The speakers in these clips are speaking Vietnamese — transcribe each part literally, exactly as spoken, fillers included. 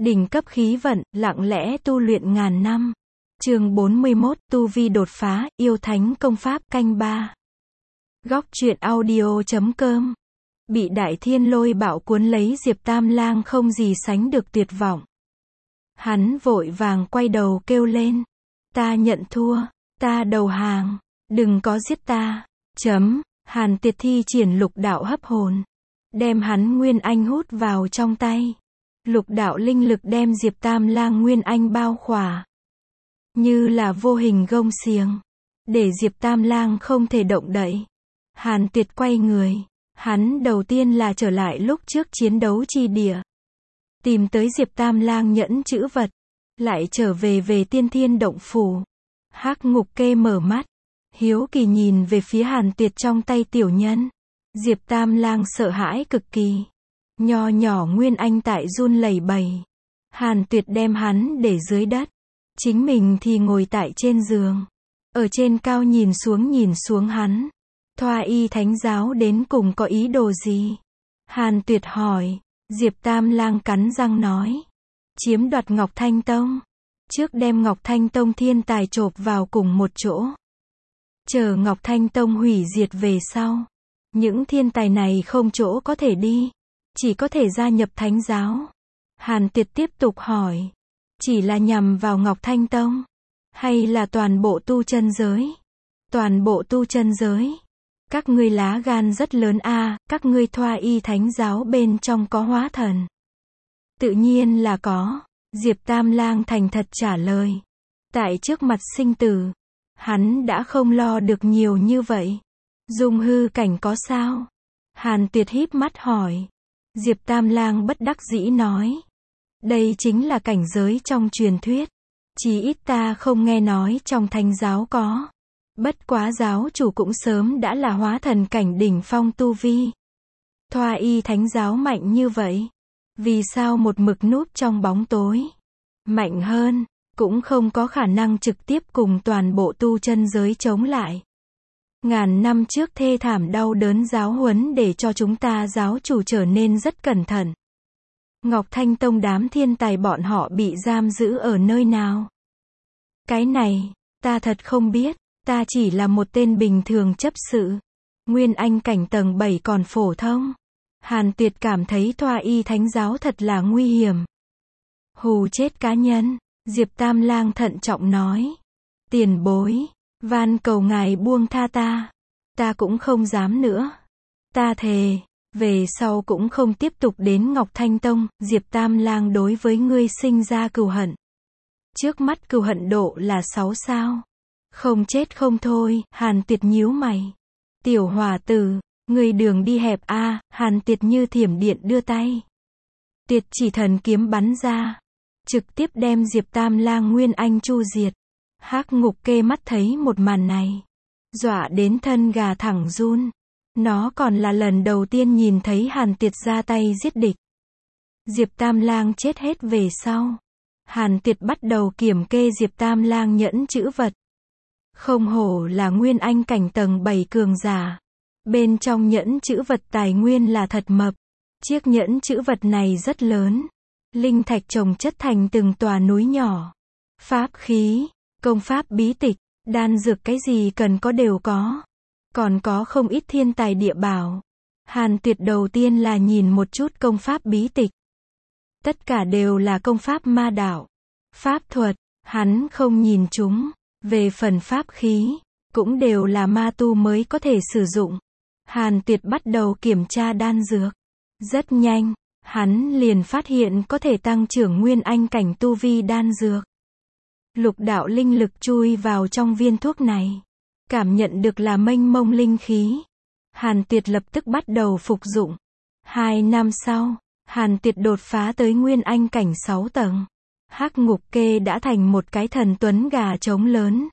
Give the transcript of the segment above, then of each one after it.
Đỉnh cấp khí vận, lặng lẽ tu luyện ngàn năm. Chương bốn mươi mốt, tu vi đột phá, yêu thánh công pháp canh ba. Góc truyện audio chấm com. Bị đại thiên lôi bạo cuốn lấy, Diệp Tam Lang không gì sánh được tuyệt vọng. Hắn vội vàng quay đầu kêu lên. Ta nhận thua, ta đầu hàng, đừng có giết ta. Chấm, Hàn Tiệt thi triển lục đạo hấp hồn. Đem hắn Nguyên Anh hút vào trong tay. Lục đạo linh lực đem Diệp Tam Lang Nguyên Anh bao khỏa. Như là vô hình gông xiềng. Để Diệp Tam Lang không thể động đậy. Hàn Tiệt quay người. Hắn đầu tiên là trở lại lúc trước chiến đấu chi địa. Tìm tới Diệp Tam Lang nhẫn chữ vật. Lại trở về về tiên thiên động phủ. Hắc Ngục Kê mở mắt. Hiếu kỳ nhìn về phía Hàn Tiệt trong tay tiểu nhân. Diệp Tam Lang sợ hãi cực kỳ. Nho nhỏ Nguyên Anh tại run lẩy bẩy. Hàn Tuyệt đem hắn để dưới đất. Chính mình thì ngồi tại trên giường. Ở trên cao nhìn xuống nhìn xuống hắn. Thoa y thánh giáo đến cùng có ý đồ gì? Hàn Tuyệt hỏi. Diệp Tam Lang cắn răng nói. Chiếm đoạt Ngọc Thanh Tông. Trước đem Ngọc Thanh Tông thiên tài chộp vào cùng một chỗ. Chờ Ngọc Thanh Tông hủy diệt về sau. Những thiên tài này không chỗ có thể đi. Chỉ có thể gia nhập thánh giáo. Hàn Tiệt tiếp tục hỏi. Chỉ là nhằm vào Ngọc Thanh Tông? Hay là toàn bộ tu chân giới? Toàn bộ tu chân giới. Các ngươi lá gan rất lớn a, à, các ngươi Thoa y thánh giáo bên trong có hóa thần. Tự nhiên là có. Diệp Tam Lang thành thật trả lời. Tại trước mặt sinh tử. Hắn đã không lo được nhiều như vậy. Dung hư cảnh có sao? Hàn Tuyệt híp mắt hỏi. Diệp Tam Lang bất đắc dĩ nói. Đây chính là cảnh giới trong truyền thuyết. Chí ít ta không nghe nói trong thánh giáo có. Bất quá giáo chủ cũng sớm đã là hóa thần cảnh đỉnh phong tu vi. Thoa y thánh giáo mạnh như vậy. Vì sao một mực núp trong bóng tối? Mạnh hơn, cũng không có khả năng trực tiếp cùng toàn bộ tu chân giới chống lại. Ngàn năm trước thê thảm đau đớn giáo huấn để cho chúng ta giáo chủ trở nên rất cẩn thận. Ngọc Thanh Tông đám thiên tài bọn họ bị giam giữ ở nơi nào? Cái này, ta thật không biết, ta chỉ là một tên bình thường chấp sự. Nguyên Anh cảnh tầng bảy còn phổ thông. Hàn Tuyệt cảm thấy Thoa y thánh giáo thật là nguy hiểm. Hù chết cá nhân, Diệp Tam Lang thận trọng nói. Tiền bối, van cầu ngài buông tha ta. Ta cũng không dám nữa. Ta thề, về sau cũng không tiếp tục đến Ngọc Thanh Tông. Diệp Tam Lang đối với ngươi sinh ra cừu hận. Trước mắt cừu hận độ là sáu sao. Không chết không thôi. Hàn Tuyệt nhíu mày. Tiểu hòa tử, ngươi đường đi hẹp a. À, Hàn Tuyệt như thiểm điện đưa tay. Tiệt chỉ thần kiếm bắn ra. Trực tiếp đem Diệp Tam Lang Nguyên Anh chu diệt. Hắc Ngục Kê mắt thấy một màn này. Dọa đến thân gà thẳng run. Nó còn là lần đầu tiên nhìn thấy Hàn Tiệt ra tay giết địch. Diệp Tam Lang chết hết về sau. Hàn Tiệt bắt đầu kiểm kê Diệp Tam Lang nhẫn chữ vật. Không hổ là Nguyên Anh cảnh tầng bảy cường giả. Bên trong nhẫn chữ vật tài nguyên là thật mập. Chiếc nhẫn chữ vật này rất lớn. Linh thạch chồng chất thành từng tòa núi nhỏ. Pháp khí, công pháp bí tịch, đan dược cái gì cần có đều có. Còn có không ít thiên tài địa bảo. Hàn Tuyệt đầu tiên là nhìn một chút công pháp bí tịch. Tất cả đều là công pháp ma đạo. Pháp thuật, hắn không nhìn chúng. Về phần pháp khí, cũng đều là ma tu mới có thể sử dụng. Hàn Tuyệt bắt đầu kiểm tra đan dược. Rất nhanh, hắn liền phát hiện có thể tăng trưởng Nguyên Anh cảnh tu vi đan dược. Lục đạo linh lực chui vào trong viên thuốc này. Cảm nhận được là mênh mông linh khí. Hàn Tuyệt lập tức bắt đầu phục dụng. Hai năm sau, Hàn Tuyệt đột phá tới Nguyên Anh cảnh sáu tầng. Hắc Ngục Kê đã thành một cái thần tuấn gà trống lớn.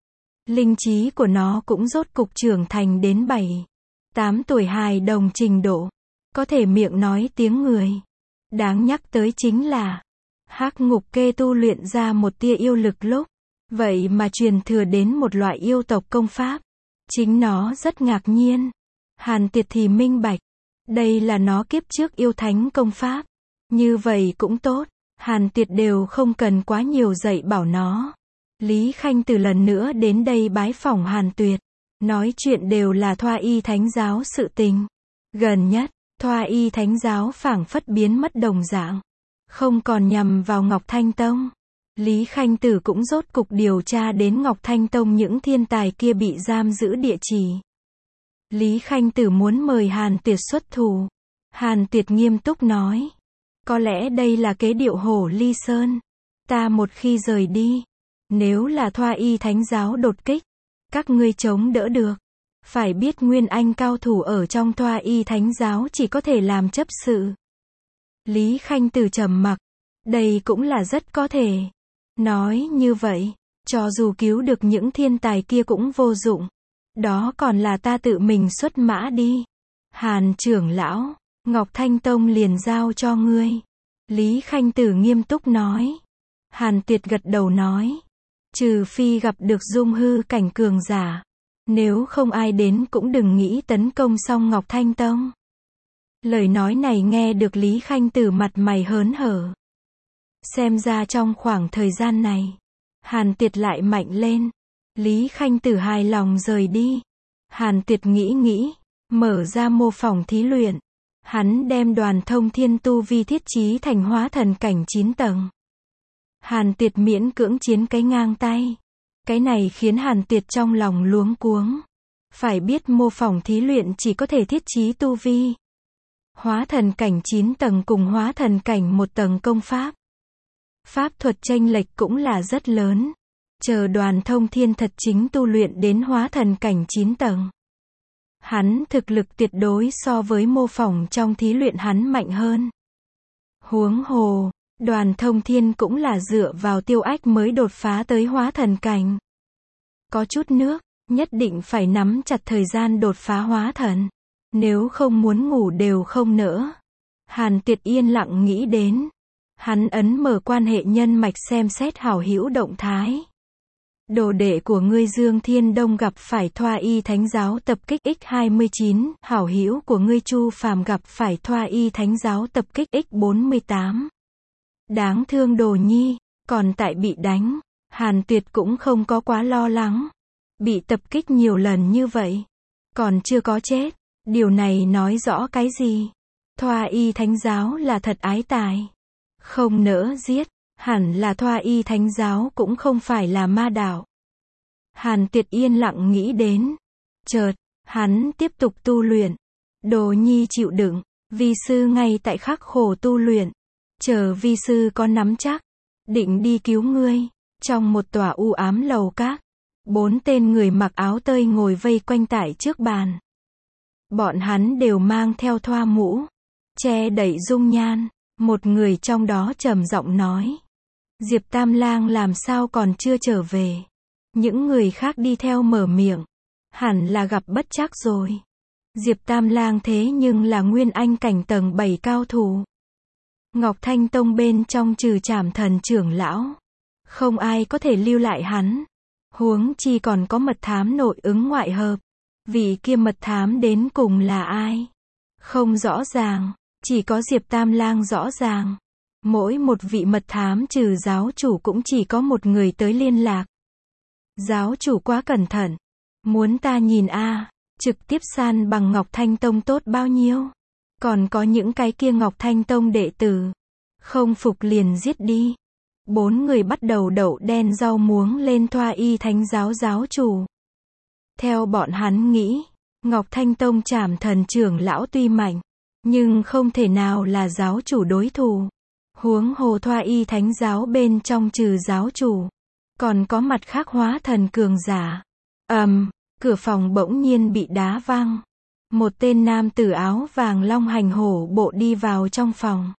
Linh trí của nó cũng rốt cục trưởng thành đến bảy, tám tuổi hài đồng trình độ. Có thể miệng nói tiếng người. Đáng nhắc tới chính là Hắc Ngục Kê tu luyện ra một tia yêu lực lúc. Vậy mà truyền thừa đến một loại yêu tộc công pháp. Chính nó rất ngạc nhiên. Hàn Tiệt thì minh bạch. Đây là nó kiếp trước yêu thánh công pháp. Như vậy cũng tốt. Hàn Tuyệt đều không cần quá nhiều dạy bảo nó. Lý Khanh từ lần nữa đến đây bái phỏng Hàn Tuyệt. Nói chuyện đều là Thoa Y Thánh Giáo sự tình. Gần nhất, Thoa Y Thánh Giáo phảng phất biến mất đồng dạng. Không còn nhằm vào Ngọc Thanh Tông. Lý Khanh Tử cũng rốt cục điều tra đến Ngọc Thanh Tông những thiên tài kia bị giam giữ địa chỉ. Lý Khanh Tử muốn mời Hàn Tuyệt xuất thủ. Hàn Tuyệt nghiêm túc nói. Có lẽ đây là kế điệu hổ ly sơn. Ta một khi rời đi, nếu là Thoa Y Thánh Giáo đột kích, các ngươi chống đỡ được. Phải biết Nguyên Anh cao thủ ở trong Thoa Y Thánh Giáo chỉ có thể làm chấp sự. Lý Khanh Tử trầm mặc. Đây cũng là rất có thể. Nói như vậy, cho dù cứu được những thiên tài kia cũng vô dụng. Đó còn là ta tự mình xuất mã đi. Hàn trưởng lão, Ngọc Thanh Tông liền giao cho ngươi. Lý Khanh Tử nghiêm túc nói. Hàn Tuyệt gật đầu nói. Trừ phi gặp được dung hư cảnh cường giả. Nếu không ai đến cũng đừng nghĩ tấn công xong Ngọc Thanh Tông. Lời nói này nghe được Lý Khanh Tử mặt mày hớn hở. Xem ra trong khoảng thời gian này, Hàn Tuyệt lại mạnh lên. Lý Khanh Tử hài lòng rời đi. Hàn Tuyệt nghĩ nghĩ, mở ra mô phỏng thí luyện. Hắn đem Đoàn Thông Thiên tu vi thiết trí thành hóa thần cảnh chín tầng. Hàn Tuyệt miễn cưỡng chiến cái ngang tay. Cái này khiến Hàn Tuyệt trong lòng luống cuống. Phải biết mô phỏng thí luyện chỉ có thể thiết trí tu vi hóa thần cảnh chín tầng cùng hóa thần cảnh một tầng công pháp. Pháp thuật chênh lệch cũng là rất lớn. Chờ Đoàn Thông Thiên thật chính tu luyện đến hóa thần cảnh chín tầng. Hắn thực lực tuyệt đối so với mô phỏng trong thí luyện hắn mạnh hơn. Huống hồ, Đoàn Thông Thiên cũng là dựa vào Tiêu Ách mới đột phá tới hóa thần cảnh. Có chút nước, nhất định phải nắm chặt thời gian đột phá hóa thần. Nếu không muốn ngủ đều không nỡ. Hàn Tuyệt yên lặng nghĩ đến. Hắn ấn mở quan hệ nhân mạch xem xét hảo hữu động thái. Đồ đệ của ngươi Dương Thiên Đông gặp phải Thoa Y Thánh Giáo tập kích nhân hai mươi chín, hảo hữu của ngươi Chu Phàm gặp phải Thoa Y Thánh Giáo tập kích nhân bốn mươi tám. Đáng thương Đồ Nhi, còn tại bị đánh. Hàn Tuyệt cũng không có quá lo lắng. Bị tập kích nhiều lần như vậy, còn chưa có chết. Điều này nói rõ cái gì? Thoa Y Thánh Giáo là thật ái tài. Không nỡ giết, hẳn là Thoa Y Thánh Giáo cũng không phải là ma đạo. Hàn Tuyệt yên lặng nghĩ đến. Chợt, hắn tiếp tục tu luyện. Đồ Nhi chịu đựng, vi sư ngay tại khắc khổ tu luyện. Chờ vi sư có nắm chắc, định đi cứu ngươi. Trong một tòa u ám lầu các, bốn tên người mặc áo tơi ngồi vây quanh tại trước bàn. Bọn hắn đều mang theo thoa mũ, che đậy dung nhan. Một người trong đó trầm giọng nói. Diệp Tam Lang làm sao còn chưa trở về? Những người khác đi theo mở miệng. Hẳn là gặp bất trắc rồi. Diệp Tam Lang thế nhưng là Nguyên Anh cảnh tầng bảy cao thủ. Ngọc Thanh Tông bên trong trừ Trảm Thần trưởng lão, không ai có thể lưu lại hắn. Huống chi còn có mật thám nội ứng ngoại hợp. Vị kia mật thám đến cùng là ai? Không rõ ràng. Chỉ có Diệp Tam Lang rõ ràng. Mỗi một vị mật thám trừ giáo chủ cũng chỉ có một người tới liên lạc. Giáo chủ quá cẩn thận. Muốn ta nhìn a, à, trực tiếp san bằng Ngọc Thanh Tông tốt bao nhiêu. Còn có những cái kia Ngọc Thanh Tông đệ tử. Không phục liền giết đi. Bốn người bắt đầu đậu đen rau muống lên Thoa Y Thánh Giáo giáo chủ. Theo bọn hắn nghĩ, Ngọc Thanh Tông Trảm Thần trưởng lão tuy mạnh, nhưng không thể nào là giáo chủ đối thủ. Huống hồ Thoa Y Thánh Giáo bên trong trừ giáo chủ, còn có mặt khác hóa thần cường giả. Ầm, um, cửa phòng bỗng nhiên bị đá văng. Một tên nam tử áo vàng long hành hổ bộ đi vào trong phòng.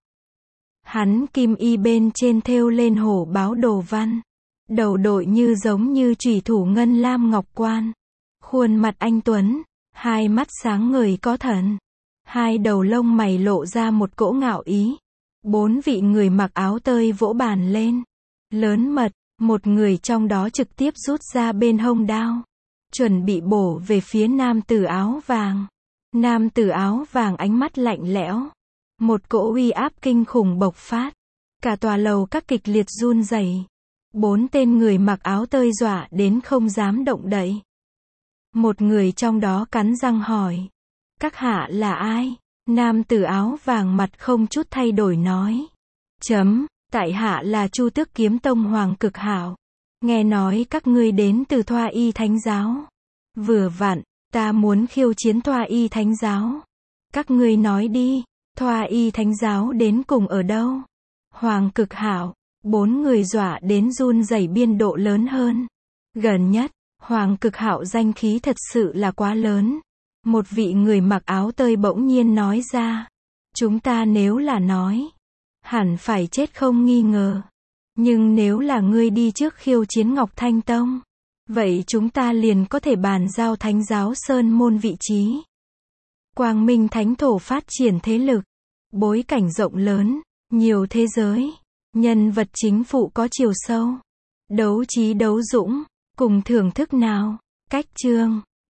Hắn kim y bên trên thêu lên hổ báo đồ văn. Đầu đội như giống như chủy thủ ngân lam ngọc quan. Khuôn mặt anh tuấn, hai mắt sáng ngời có thần. Hai đầu lông mày lộ ra một cỗ ngạo ý. Bốn vị người mặc áo tơi vỗ bàn lên. Lớn mật, một người trong đó trực tiếp rút ra bên hông đao. Chuẩn bị bổ về phía nam tử áo vàng. Nam tử áo vàng ánh mắt lạnh lẽo. Một cỗ uy áp kinh khủng bộc phát. Cả tòa lầu các kịch liệt run rẩy. Bốn tên người mặc áo tơi dọa đến không dám động đậy. Một người trong đó cắn răng hỏi. Các hạ là ai? Nam tử áo vàng mặt không chút thay đổi nói. Chấm, tại hạ là Chu Tước Kiếm Tông Hoàng Cực Hạo. Nghe nói các ngươi đến từ Thoa Y Thánh Giáo. Vừa vặn, ta muốn khiêu chiến Thoa Y Thánh Giáo. Các ngươi nói đi, Thoa Y Thánh Giáo đến cùng ở đâu? Hoàng Cực Hạo, bốn người dọa đến run rẩy biên độ lớn hơn. Gần nhất, Hoàng Cực Hạo danh khí thật sự là quá lớn. Một vị người mặc áo tơi bỗng nhiên nói ra. Chúng ta nếu là nói, hẳn phải chết không nghi ngờ. Nhưng nếu là ngươi đi trước khiêu chiến Ngọc Thanh Tông, vậy chúng ta liền có thể bàn giao Thánh Giáo Sơn Môn vị trí. Quang Minh Thánh Thổ phát triển thế lực, bối cảnh rộng lớn, nhiều thế giới, nhân vật chính phụ có chiều sâu, đấu trí đấu dũng, cùng thưởng thức nào, cách chương.